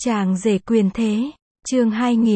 Chàng rể quyền thế, chương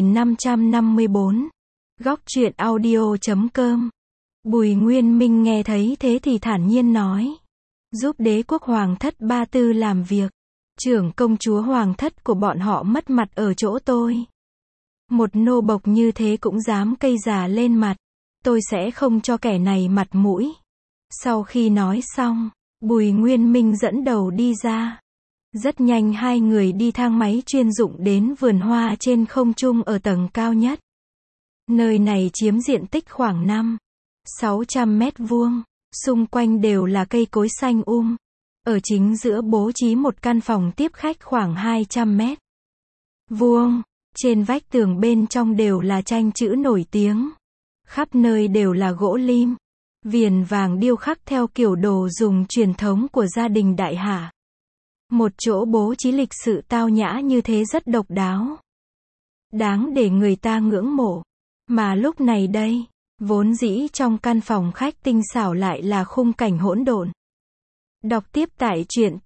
2554. Góc truyện audio.com. Bùi Nguyên Minh nghe thấy thế thì thản nhiên nói. Giúp đế quốc hoàng thất Ba Tư làm việc. Trưởng công chúa hoàng thất của bọn họ mất mặt ở chỗ tôi. Một nô bộc như thế cũng dám cây già lên mặt. Tôi sẽ không cho kẻ này mặt mũi. Sau khi nói xong, Bùi Nguyên Minh dẫn đầu đi ra. Rất nhanh hai người đi thang máy chuyên dụng đến vườn hoa trên không trung ở tầng cao nhất. Nơi này chiếm diện tích khoảng 500-600 mét vuông, xung quanh đều là cây cối xanh Ở chính giữa bố trí một căn phòng tiếp khách khoảng 200 mét vuông, trên vách tường bên trong đều là tranh chữ nổi tiếng. Khắp nơi đều là gỗ lim, viền vàng điêu khắc theo kiểu đồ dùng truyền thống của gia đình đại hạ. Một chỗ bố trí lịch sự tao nhã như thế rất độc đáo. Đáng để người ta ngưỡng mộ. Mà lúc này đây, vốn dĩ trong căn phòng khách tinh xảo lại là khung cảnh hỗn độn. Đọc tiếp tại truyện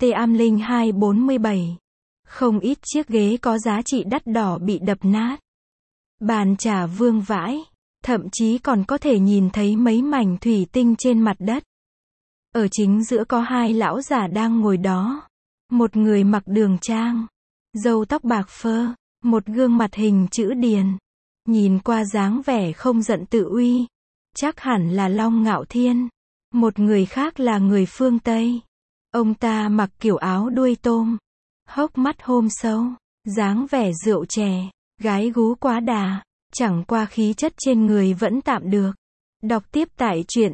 T-247. Không ít chiếc ghế có giá trị đắt đỏ bị đập nát. Bàn trà vương vãi. Thậm chí còn có thể nhìn thấy mấy mảnh thủy tinh trên mặt đất. Ở chính giữa có hai lão già đang ngồi đó. Một người mặc đường trang, râu tóc bạc phơ, một gương mặt hình chữ điền. Nhìn qua dáng vẻ không giận tự uy. Chắc hẳn là Long Ngạo Thiên. Một người khác là người phương Tây. Ông ta mặc kiểu áo đuôi tôm, hốc mắt hôm sâu, dáng vẻ rượu chè, gái gú quá đà. Chẳng qua khí chất trên người vẫn tạm được. Đọc tiếp tại truyện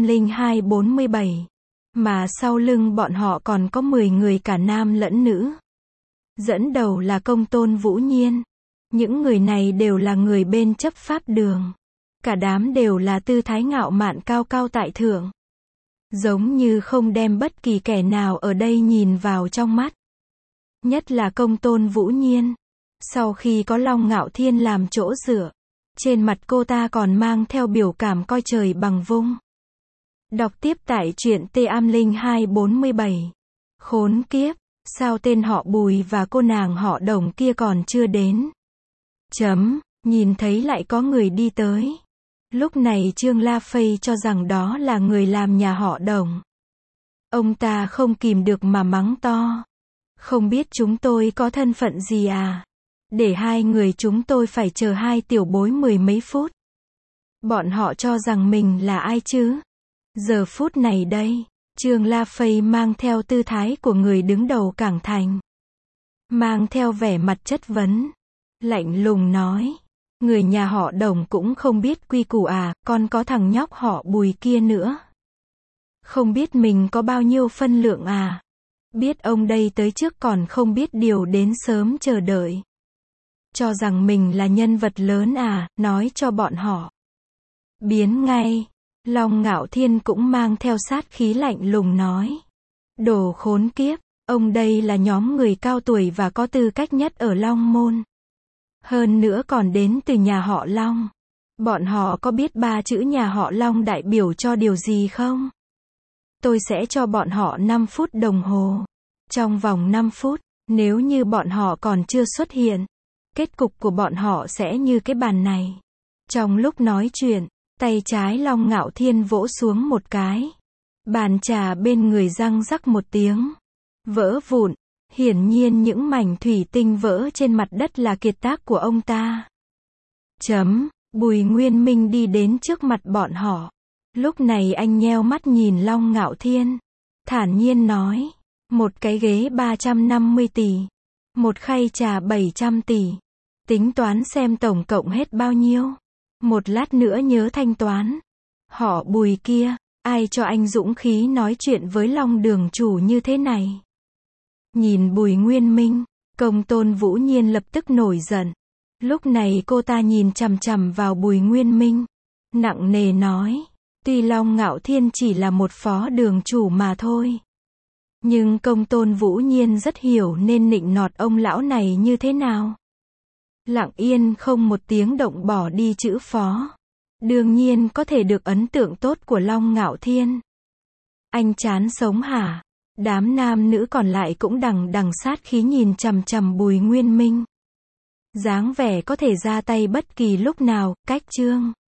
T-247. Mà sau lưng bọn họ còn có 10 người cả nam lẫn nữ. Dẫn đầu là Công Tôn Vũ Nhiên. Những người này đều là người bên chấp pháp đường. Cả đám đều là tư thái ngạo mạn cao cao tại thượng. Giống như không đem bất kỳ kẻ nào ở đây nhìn vào trong mắt. Nhất là Công Tôn Vũ Nhiên. Sau khi có Long Ngạo Thiên làm chỗ dựa, trên mặt cô ta còn mang theo biểu cảm coi trời bằng vung. Đọc tiếp tại truyện T-247. Khốn kiếp, sao tên họ Bùi và cô nàng họ Đồng kia còn chưa đến? Nhìn thấy lại có người đi tới. Lúc này Trương La Phây cho rằng đó là người làm nhà họ Đồng. Ông ta không kìm được mà mắng to. Không biết chúng tôi có thân phận gì à? Để hai người chúng tôi phải chờ hai tiểu bối 10 mấy phút. Bọn họ cho rằng mình là ai chứ? Giờ phút này đây, Trương La Phây mang theo tư thái của người đứng đầu Cảng Thành. Mang theo vẻ mặt chất vấn. Lạnh lùng nói. Người nhà họ Đồng cũng không biết quy củ à, còn có thằng nhóc họ Bùi kia nữa. Không biết mình có bao nhiêu phân lượng à? Biết ông đây tới trước còn không biết điều đến sớm chờ đợi. Cho rằng mình là nhân vật lớn à, nói cho bọn họ. Biến ngay. Long Ngạo Thiên cũng mang theo sát khí lạnh lùng nói. Đồ khốn kiếp, ông đây là nhóm người cao tuổi và có tư cách nhất ở Long Môn. Hơn nữa còn đến từ nhà họ Long. Bọn họ có biết ba chữ nhà họ Long đại biểu cho điều gì không? Tôi sẽ cho bọn họ 5 phút đồng hồ. Trong vòng 5 phút, nếu như bọn họ còn chưa xuất hiện, kết cục của bọn họ sẽ như cái bàn này. Trong lúc nói chuyện, tay trái Long Ngạo Thiên vỗ xuống một cái. Bàn trà bên người răng rắc một tiếng. Vỡ vụn. Hiển nhiên những mảnh thủy tinh vỡ trên mặt đất là kiệt tác của ông ta. Bùi Nguyên Minh đi đến trước mặt bọn họ. Lúc này anh nheo mắt nhìn Long Ngạo Thiên. Thản nhiên nói. Một cái ghế 350 tỷ. Một khay trà 700 tỷ. Tính toán xem tổng cộng hết bao nhiêu. Một lát nữa nhớ thanh toán. Họ Bùi kia, ai cho anh dũng khí nói chuyện với Long đường chủ như thế này? Nhìn Bùi Nguyên Minh, Công Tôn Vũ Nhiên lập tức nổi giận. Lúc này cô ta nhìn chằm chằm vào Bùi Nguyên Minh. Nặng nề nói. Tuy Long Ngạo Thiên chỉ là một phó đường chủ mà thôi. Nhưng Công Tôn Vũ Nhiên rất hiểu nên nịnh nọt ông lão này như thế nào. Lặng yên không một tiếng động bỏ đi chữ phó. Đương nhiên có thể được ấn tượng tốt của Long Ngạo Thiên. Anh chán sống hả? Đám nam nữ còn lại cũng đằng đằng sát khí nhìn chằm chằm Bùi Nguyên Minh. Dáng vẻ có thể ra tay bất kỳ lúc nào, cách Trương